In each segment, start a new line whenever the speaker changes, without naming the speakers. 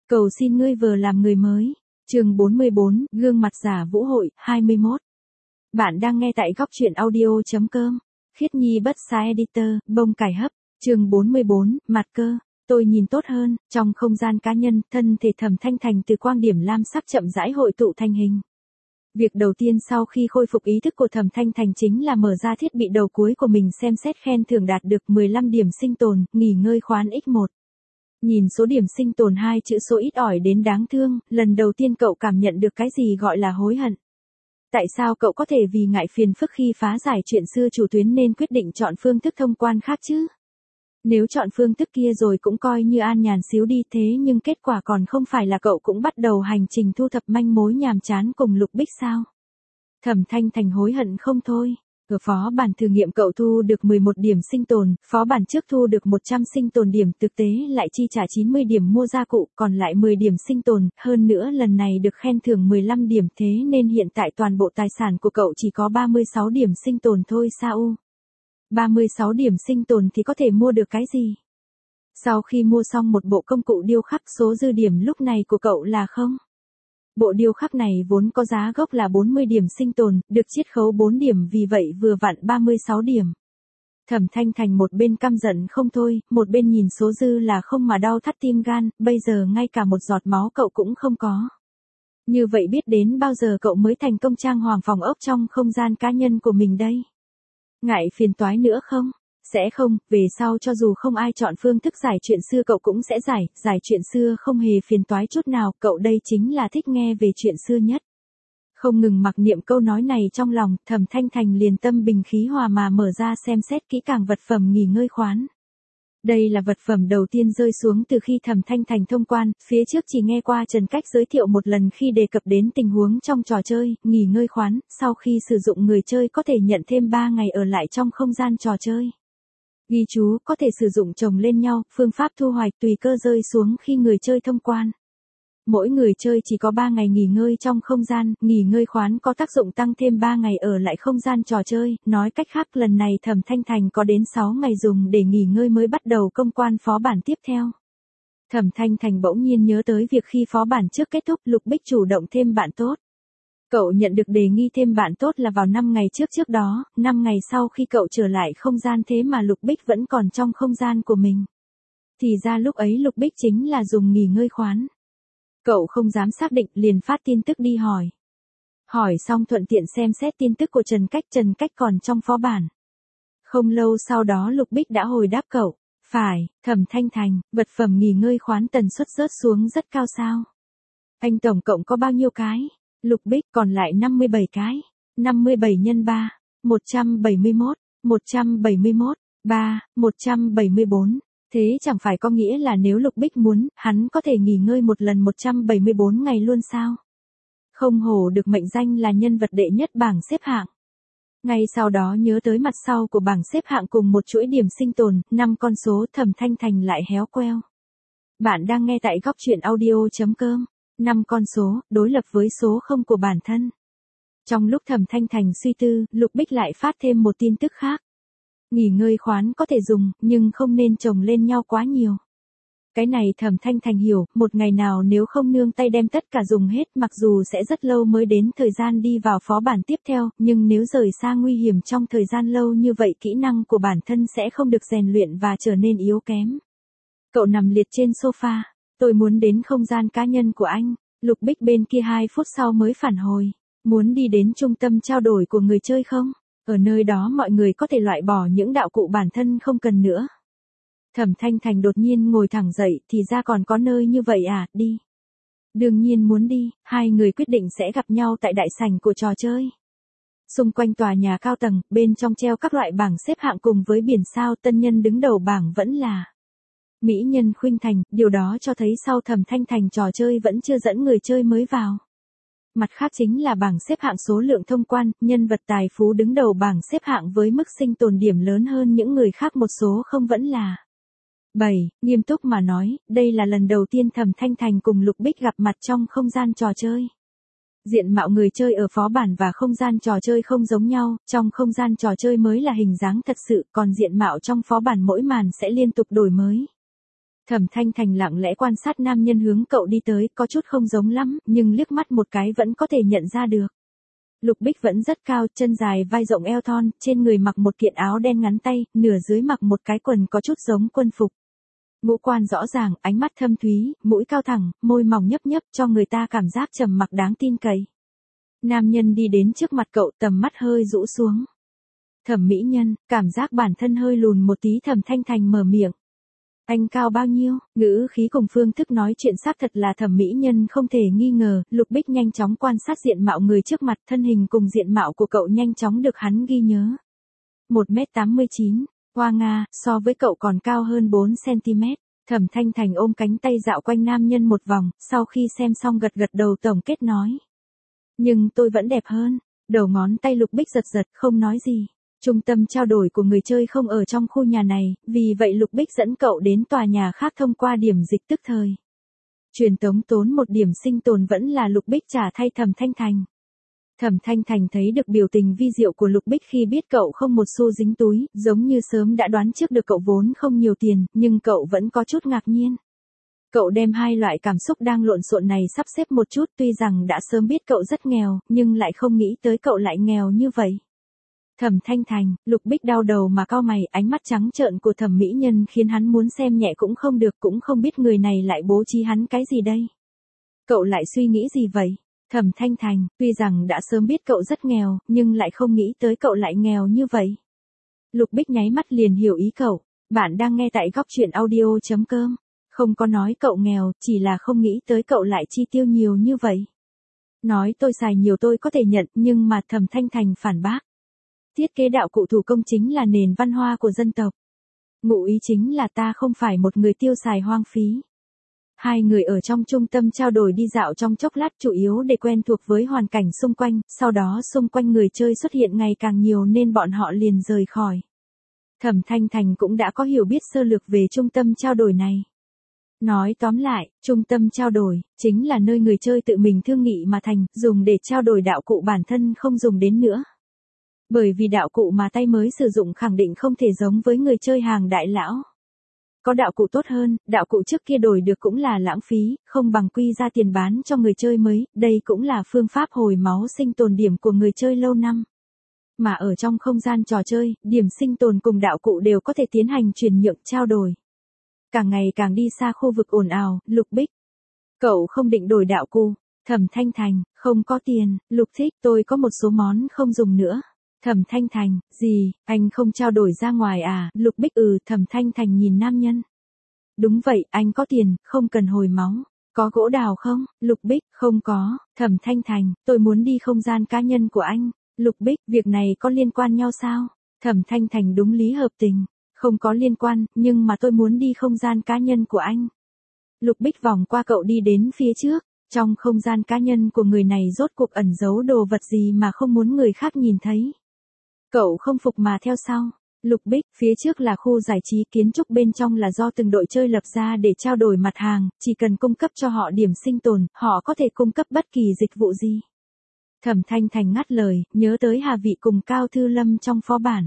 Cầu xin ngươi vừa làm người mới. Chương 44, gương mặt giả vũ hội, 21. Bạn đang nghe tại góc truyện audio.com. Khiết Nhi bất sai editor, bông cải hấp. Chương 44, mặt cơ. Tôi nhìn tốt hơn, trong không gian cá nhân, thân thể Thẩm Thanh Thành từ quang điểm lam sắc chậm rãi hội tụ thành hình. Việc đầu tiên sau khi khôi phục ý thức của Thẩm Thanh Thành chính là mở ra thiết bị đầu cuối của mình xem xét khen thưởng đạt được 15 điểm sinh tồn, nghỉ ngơi khoán x1. Nhìn số điểm sinh tồn 2 chữ số ít ỏi đến đáng thương, lần đầu tiên cậu cảm nhận được cái gì gọi là hối hận. Tại sao cậu có thể vì ngại phiền phức khi phá giải chuyện xưa chủ tuyến nên quyết định chọn phương thức thông quan khác chứ? Nếu chọn phương thức kia rồi cũng coi như an nhàn xíu đi, thế nhưng kết quả còn không phải là cậu cũng bắt đầu hành trình thu thập manh mối nhàm chán cùng Lục Bích sao? Thẩm Thanh Thành hối hận không thôi. Ở phó bản thử nghiệm cậu thu được 11 điểm sinh tồn, phó bản trước thu được 100 sinh tồn điểm, thực tế lại chi trả 90 điểm mua gia cụ, còn lại 10 điểm sinh tồn, hơn nữa lần này được khen thưởng 15 điểm, thế nên hiện tại toàn bộ tài sản của cậu chỉ có 36 điểm sinh tồn thôi sao? 36 điểm sinh tồn thì có thể mua được cái gì? Sau khi mua xong một bộ công cụ điêu khắc, số dư điểm lúc này của cậu là không. Bộ điêu khắc này vốn có giá gốc là 40 điểm sinh tồn, được chiết khấu 4 điểm, vì vậy vừa vặn 36 điểm. Thẩm Thanh Thành một bên căm giận không thôi, một bên nhìn số dư là không mà đau thắt tim gan, bây giờ ngay cả một giọt máu cậu cũng không có. Như vậy biết đến bao giờ cậu mới thành công trang hoàng phòng ốc trong không gian cá nhân của mình đây? Ngại phiền toái nữa không? Sẽ không, về sau cho dù không ai chọn phương thức giải chuyện xưa cậu cũng sẽ giải chuyện xưa không hề phiền toái chút nào, cậu đây chính là thích nghe về chuyện xưa nhất. Không ngừng mặc niệm câu nói này trong lòng, Thẩm Thanh Thành liền tâm bình khí hòa mà mở ra xem xét kỹ càng vật phẩm nghỉ ngơi khoán. Đây là vật phẩm đầu tiên rơi xuống từ khi Thẩm Thanh Thành thông quan, phía trước chỉ nghe qua Trần Cách giới thiệu một lần khi đề cập đến tình huống trong trò chơi, nghỉ ngơi khoán, sau khi sử dụng người chơi có thể nhận thêm 3 ngày ở lại trong không gian trò chơi. Ghi chú, có thể sử dụng chồng lên nhau, phương pháp thu hoạch tùy cơ rơi xuống khi người chơi thông quan. Mỗi người chơi chỉ có 3 ngày nghỉ ngơi trong không gian, nghỉ ngơi khoán có tác dụng tăng thêm 3 ngày ở lại không gian trò chơi, nói cách khác lần này Thẩm Thanh Thành có đến 6 ngày dùng để nghỉ ngơi mới bắt đầu công quan phó bản tiếp theo. Thẩm Thanh Thành bỗng nhiên nhớ tới việc khi phó bản trước kết thúc Lục Bích chủ động thêm bạn tốt. Cậu nhận được đề nghị thêm bạn tốt là vào 5 ngày trước đó, 5 ngày sau khi cậu trở lại không gian thế mà Lục Bích vẫn còn trong không gian của mình. Thì ra lúc ấy Lục Bích chính là dùng nghỉ ngơi khoán. Cậu không dám xác định liền phát tin tức đi hỏi. Hỏi xong thuận tiện xem xét tin tức của Trần Cách còn trong phó bản. Không lâu sau đó Lục Bích đã hồi đáp cậu. Phải, Thẩm Thanh Thành, vật phẩm nghỉ ngơi khoán tần suất rớt xuống rất cao sao? Anh tổng cộng có bao nhiêu cái? Lục Bích còn lại 57 cái. 57 nhân 3, 171, 171, 3, 174. Thế chẳng phải có nghĩa là nếu Lục Bích muốn, hắn có thể nghỉ ngơi một lần 174 ngày luôn sao? Không hổ được mệnh danh là nhân vật đệ nhất bảng xếp hạng. Ngay sau đó nhớ tới mặt sau của bảng xếp hạng cùng một chuỗi điểm sinh tồn, 5 con số, Thẩm Thanh Thành lại héo queo. Bạn đang nghe tại góc truyện audio.com. 5 con số, đối lập với số 0 của bản thân. Trong lúc Thẩm Thanh Thành suy tư, Lục Bích lại phát thêm một tin tức khác. Nghỉ ngơi khoán có thể dùng, nhưng không nên chồng lên nhau quá nhiều. Cái này Thẩm Thanh Thành hiểu, một ngày nào nếu không nương tay đem tất cả dùng hết, mặc dù sẽ rất lâu mới đến thời gian đi vào phó bản tiếp theo, nhưng nếu rời xa nguy hiểm trong thời gian lâu như vậy kỹ năng của bản thân sẽ không được rèn luyện và trở nên yếu kém. Cậu nằm liệt trên sofa. Tôi muốn đến không gian cá nhân của anh. Lục Bích bên kia 2 phút sau mới phản hồi. Muốn đi đến trung tâm trao đổi của người chơi không? Ở nơi đó mọi người có thể loại bỏ những đạo cụ bản thân không cần nữa. Thẩm Thanh Thành đột nhiên ngồi thẳng dậy, thì ra còn có nơi như vậy à, đi. Đương nhiên muốn đi, hai người quyết định sẽ gặp nhau tại đại sảnh của trò chơi. Xung quanh tòa nhà cao tầng, bên trong treo các loại bảng xếp hạng cùng với biển sao, tân nhân đứng đầu bảng vẫn là Mỹ Nhân Khuynh Thành, điều đó cho thấy sau Thẩm Thanh Thành trò chơi vẫn chưa dẫn người chơi mới vào. Mặt khác chính là bảng xếp hạng số lượng thông quan, nhân vật tài phú đứng đầu bảng xếp hạng với mức sinh tồn điểm lớn hơn những người khác một số không vẫn là 7. Nghiêm túc mà nói, đây là lần đầu tiên Thẩm Thanh Thành cùng Lục Bích gặp mặt trong không gian trò chơi. Diện mạo người chơi ở phó bản và không gian trò chơi không giống nhau, trong không gian trò chơi mới là hình dáng thật sự, còn diện mạo trong phó bản mỗi màn sẽ liên tục đổi mới. Thẩm Thanh Thành lặng lẽ quan sát nam nhân hướng cậu đi tới, có chút không giống lắm, nhưng liếc mắt một cái vẫn có thể nhận ra được. Lục Bích vẫn rất cao, chân dài vai rộng eo thon, trên người mặc một kiện áo đen ngắn tay, nửa dưới mặc một cái quần có chút giống quân phục. Ngũ quan rõ ràng, ánh mắt thâm thúy, mũi cao thẳng, môi mỏng nhấp nhấp cho người ta cảm giác trầm mặc đáng tin cậy. Nam nhân đi đến trước mặt cậu, tầm mắt hơi rũ xuống. Thẩm mỹ nhân, cảm giác bản thân hơi lùn một tí. Thẩm Thanh Thành mở miệng. Anh cao bao nhiêu? Ngữ khí cùng phương thức nói chuyện xác thật là thẩm mỹ nhân không thể nghi ngờ. Lục Bích nhanh chóng quan sát diện mạo người trước mặt, thân hình cùng diện mạo của cậu nhanh chóng được hắn ghi nhớ. 1m89, hoa Nga, so với cậu còn cao hơn 4cm. Thẩm Thanh Thành ôm cánh tay dạo quanh nam nhân một vòng, sau khi xem xong gật gật đầu tổng kết nói. Nhưng tôi vẫn đẹp hơn. Đầu ngón tay Lục Bích giật giật, không nói gì. Trung tâm trao đổi của người chơi không ở trong khu nhà này, vì vậy Lục Bích dẫn cậu đến tòa nhà khác thông qua điểm dịch tức thời. Truyền tống tốn một điểm sinh tồn vẫn là Lục Bích trả thay Thẩm Thanh Thành. Thẩm Thanh Thành thấy được biểu tình vi diệu của Lục Bích khi biết cậu không một xu dính túi, giống như sớm đã đoán trước được cậu vốn không nhiều tiền, nhưng cậu vẫn có chút ngạc nhiên. Cậu đem hai loại cảm xúc đang lộn xộn này sắp xếp một chút, tuy rằng đã sớm biết cậu rất nghèo, nhưng lại không nghĩ tới cậu lại nghèo như vậy. Thẩm Thanh Thành, Lục Bích đau đầu mà cau mày, ánh mắt trắng trợn của thẩm mỹ nhân khiến hắn muốn xem nhẹ cũng không được, cũng không biết người này lại bố trí hắn cái gì đây. Cậu lại suy nghĩ gì vậy? Thẩm Thanh Thành, tuy rằng đã sớm biết cậu rất nghèo, nhưng lại không nghĩ tới cậu lại nghèo như vậy. Lục Bích nháy mắt liền hiểu ý cậu. Bạn đang nghe tại góc truyện audio.com. Không có nói cậu nghèo, chỉ là không nghĩ tới cậu lại chi tiêu nhiều như vậy. Nói tôi xài nhiều tôi có thể nhận, nhưng mà Thẩm Thanh Thành phản bác. Thiết kế đạo cụ thủ công chính là nền văn hóa của dân tộc. Ngụ ý chính là ta không phải một người tiêu xài hoang phí. Hai người ở trong trung tâm trao đổi đi dạo trong chốc lát, chủ yếu để quen thuộc với hoàn cảnh xung quanh, sau đó xung quanh người chơi xuất hiện ngày càng nhiều nên bọn họ liền rời khỏi. Thẩm Thanh Thành cũng đã có hiểu biết sơ lược về trung tâm trao đổi này. Nói tóm lại, trung tâm trao đổi, chính là nơi người chơi tự mình thương nghị mà thành, dùng để trao đổi đạo cụ bản thân không dùng đến nữa. Bởi vì đạo cụ mà tay mới sử dụng khẳng định không thể giống với người chơi hàng đại lão. Có đạo cụ tốt hơn, đạo cụ trước kia đổi được cũng là lãng phí, không bằng quy ra tiền bán cho người chơi mới, đây cũng là phương pháp hồi máu sinh tồn điểm của người chơi lâu năm. Mà ở trong không gian trò chơi, điểm sinh tồn cùng đạo cụ đều có thể tiến hành chuyển nhượng trao đổi. Càng ngày càng đi xa khu vực ồn ào, Lục Bích. Cậu không định đổi đạo cụ. Thẩm Thanh Thành, không có tiền. Lục Thích, tôi có một số món không dùng nữa. Thẩm Thanh Thành, gì, anh không trao đổi ra ngoài à? Lục Bích, Thẩm Thanh Thành nhìn nam nhân. Đúng vậy, anh có tiền, không cần hồi máu. Có gỗ đào không? Lục Bích, không có. Thẩm Thanh Thành, tôi muốn đi không gian cá nhân của anh. Lục Bích, việc này có liên quan nhau sao? Thẩm Thanh Thành đúng lý hợp tình. Không có liên quan, nhưng mà tôi muốn đi không gian cá nhân của anh. Lục Bích vòng qua cậu đi đến phía trước. Trong không gian cá nhân của người này rốt cuộc ẩn giấu đồ vật gì mà không muốn người khác nhìn thấy. Cậu không phục mà theo sau. Lục Bích, phía trước là khu giải trí, kiến trúc bên trong là do từng đội chơi lập ra để trao đổi mặt hàng, chỉ cần cung cấp cho họ điểm sinh tồn, họ có thể cung cấp bất kỳ dịch vụ gì. Thẩm Thanh Thành ngắt lời, nhớ tới Hà Vị cùng Cao Thư Lâm trong phó bản.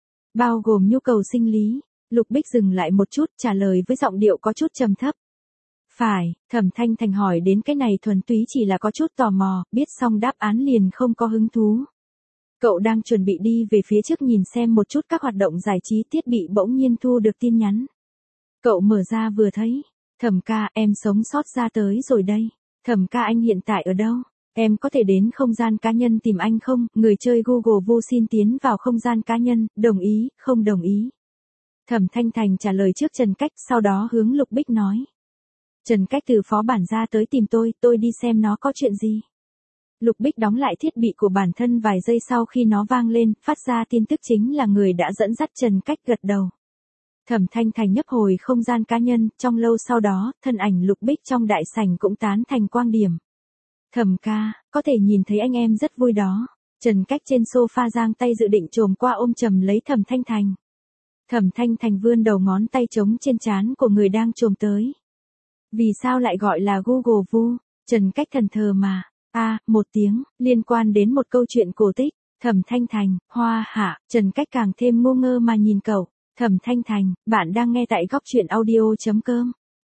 Bao gồm nhu cầu sinh lý. Lục Bích dừng lại một chút, trả lời với giọng điệu có chút trầm thấp. Phải, Thẩm Thanh Thành hỏi đến cái này thuần túy chỉ là có chút tò mò, biết xong đáp án liền không có hứng thú. Cậu đang chuẩn bị đi về phía trước nhìn xem một chút các hoạt động giải trí thiết bị, bỗng nhiên thu được tin nhắn. Cậu mở ra vừa thấy. Thẩm ca, em sống sót ra tới rồi đây. Thẩm ca, anh hiện tại ở đâu? Em có thể đến không gian cá nhân tìm anh không? Người chơi Google vô xin tiến vào không gian cá nhân, đồng ý, không đồng ý. Thẩm Thanh Thành trả lời trước Trần Cách, sau đó hướng Lục Bích nói. Trần Cách từ phó bản ra tới tìm tôi đi xem nó có chuyện gì. Lục Bích đóng lại thiết bị của bản thân vài giây sau khi nó vang lên, phát ra tin tức chính là người đã dẫn dắt Trần Cách gật đầu. Thẩm Thanh Thành nhấp hồi không gian cá nhân, trong lâu sau đó, thân ảnh Lục Bích trong đại sảnh cũng tán thành quang điểm. Thẩm ca, có thể nhìn thấy anh em rất vui đó. Trần Cách trên sofa giang tay dự định chồm qua ôm chầm lấy Thẩm Thanh Thành. Thẩm Thanh Thành vươn đầu ngón tay trống trên trán của người đang chồm tới. Vì sao lại gọi là Google Vu? Trần Cách thần thờ mà. Một tiếng, liên quan đến một câu chuyện cổ tích. Thẩm Thanh Thành, hoa hạ, Trần Cách càng thêm ngu ngơ mà nhìn cậu. Thẩm Thanh Thành, bạn đang nghe tại góc truyện audio.com.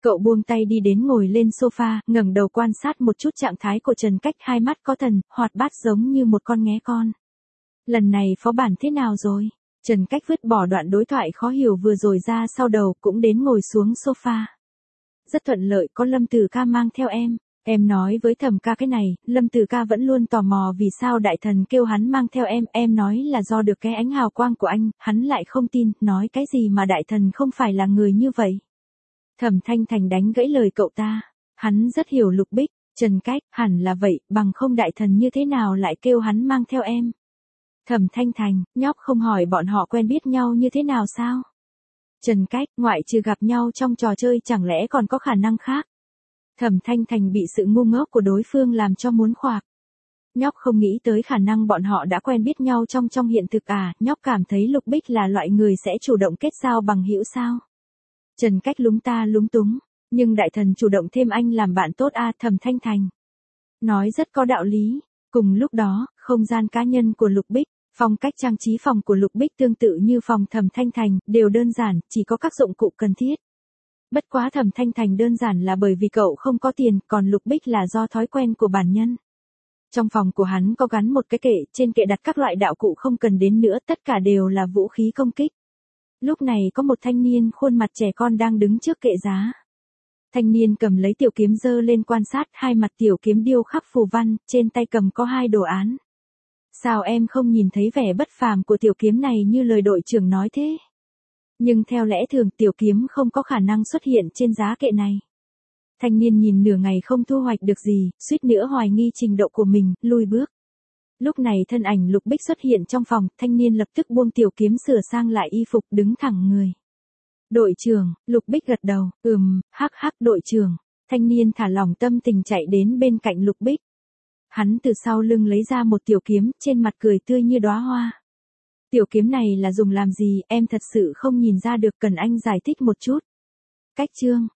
Cậu buông tay đi đến ngồi lên sofa, ngẩng đầu quan sát một chút trạng thái của Trần Cách, hai mắt có thần, hoạt bát giống như một con nghé con. Lần này phó bản thế nào rồi? Trần Cách vứt bỏ đoạn đối thoại khó hiểu vừa rồi ra sau đầu, cũng đến ngồi xuống sofa. Rất thuận lợi, có Lâm Tử Ca mang theo em. Em nói với Thẩm ca cái này, Lâm Tử Ca vẫn luôn tò mò vì sao đại thần kêu hắn mang theo em nói là do được cái ánh hào quang của anh, hắn lại không tin, nói cái gì mà đại thần không phải là người như vậy. Thẩm Thanh Thành đánh gãy lời cậu ta, hắn rất hiểu Lục Bích, Trần Cách, hẳn là vậy, bằng không đại thần như thế nào lại kêu hắn mang theo em. Thẩm Thanh Thành, nhóc không hỏi bọn họ quen biết nhau như thế nào sao? Trần Cách, ngoại trừ gặp nhau trong trò chơi chẳng lẽ còn có khả năng khác? Thẩm Thanh Thành bị sự ngu ngốc của đối phương làm cho muốn khoạc. Nhóc không nghĩ tới khả năng bọn họ đã quen biết nhau trong hiện thực à, nhóc cảm thấy Lục Bích là loại người sẽ chủ động kết giao bằng hữu sao? Trần Cách lúng ta lúng túng, nhưng đại thần chủ động thêm anh làm bạn tốt à, Thẩm Thanh Thành. Nói rất có đạo lý. Cùng lúc đó, không gian cá nhân của Lục Bích, phong cách trang trí phòng của Lục Bích tương tự như phòng Thẩm Thanh Thành, đều đơn giản, chỉ có các dụng cụ cần thiết. Bất quá Thẩm Thanh Thành đơn giản là bởi vì cậu không có tiền, còn Lục Bích là do thói quen của bản nhân. Trong phòng của hắn có gắn một cái kệ, trên kệ đặt các loại đạo cụ không cần đến nữa, tất cả đều là vũ khí công kích. Lúc này có một thanh niên khuôn mặt trẻ con đang đứng trước kệ giá. Thanh niên cầm lấy tiểu kiếm giơ lên quan sát, hai mặt tiểu kiếm điêu khắc phù văn, trên tay cầm có hai đồ án. Sao em không nhìn thấy vẻ bất phàm của tiểu kiếm này như lời đội trưởng nói thế? Nhưng theo lẽ thường tiểu kiếm không có khả năng xuất hiện trên giá kệ này. Thanh niên nhìn nửa ngày không thu hoạch được gì, suýt nữa hoài nghi trình độ của mình, lui bước. Lúc này thân ảnh Lục Bích xuất hiện trong phòng, thanh niên lập tức buông tiểu kiếm sửa sang lại y phục đứng thẳng người. Đội trưởng, Lục Bích gật đầu, hắc đội trưởng. Thanh niên thả lỏng tâm tình chạy đến bên cạnh Lục Bích. Hắn từ sau lưng lấy ra một tiểu kiếm, trên mặt cười tươi như đóa hoa. Tiểu kiếm này là dùng làm gì, em thật sự không nhìn ra được, cần anh giải thích một chút. Cách chương,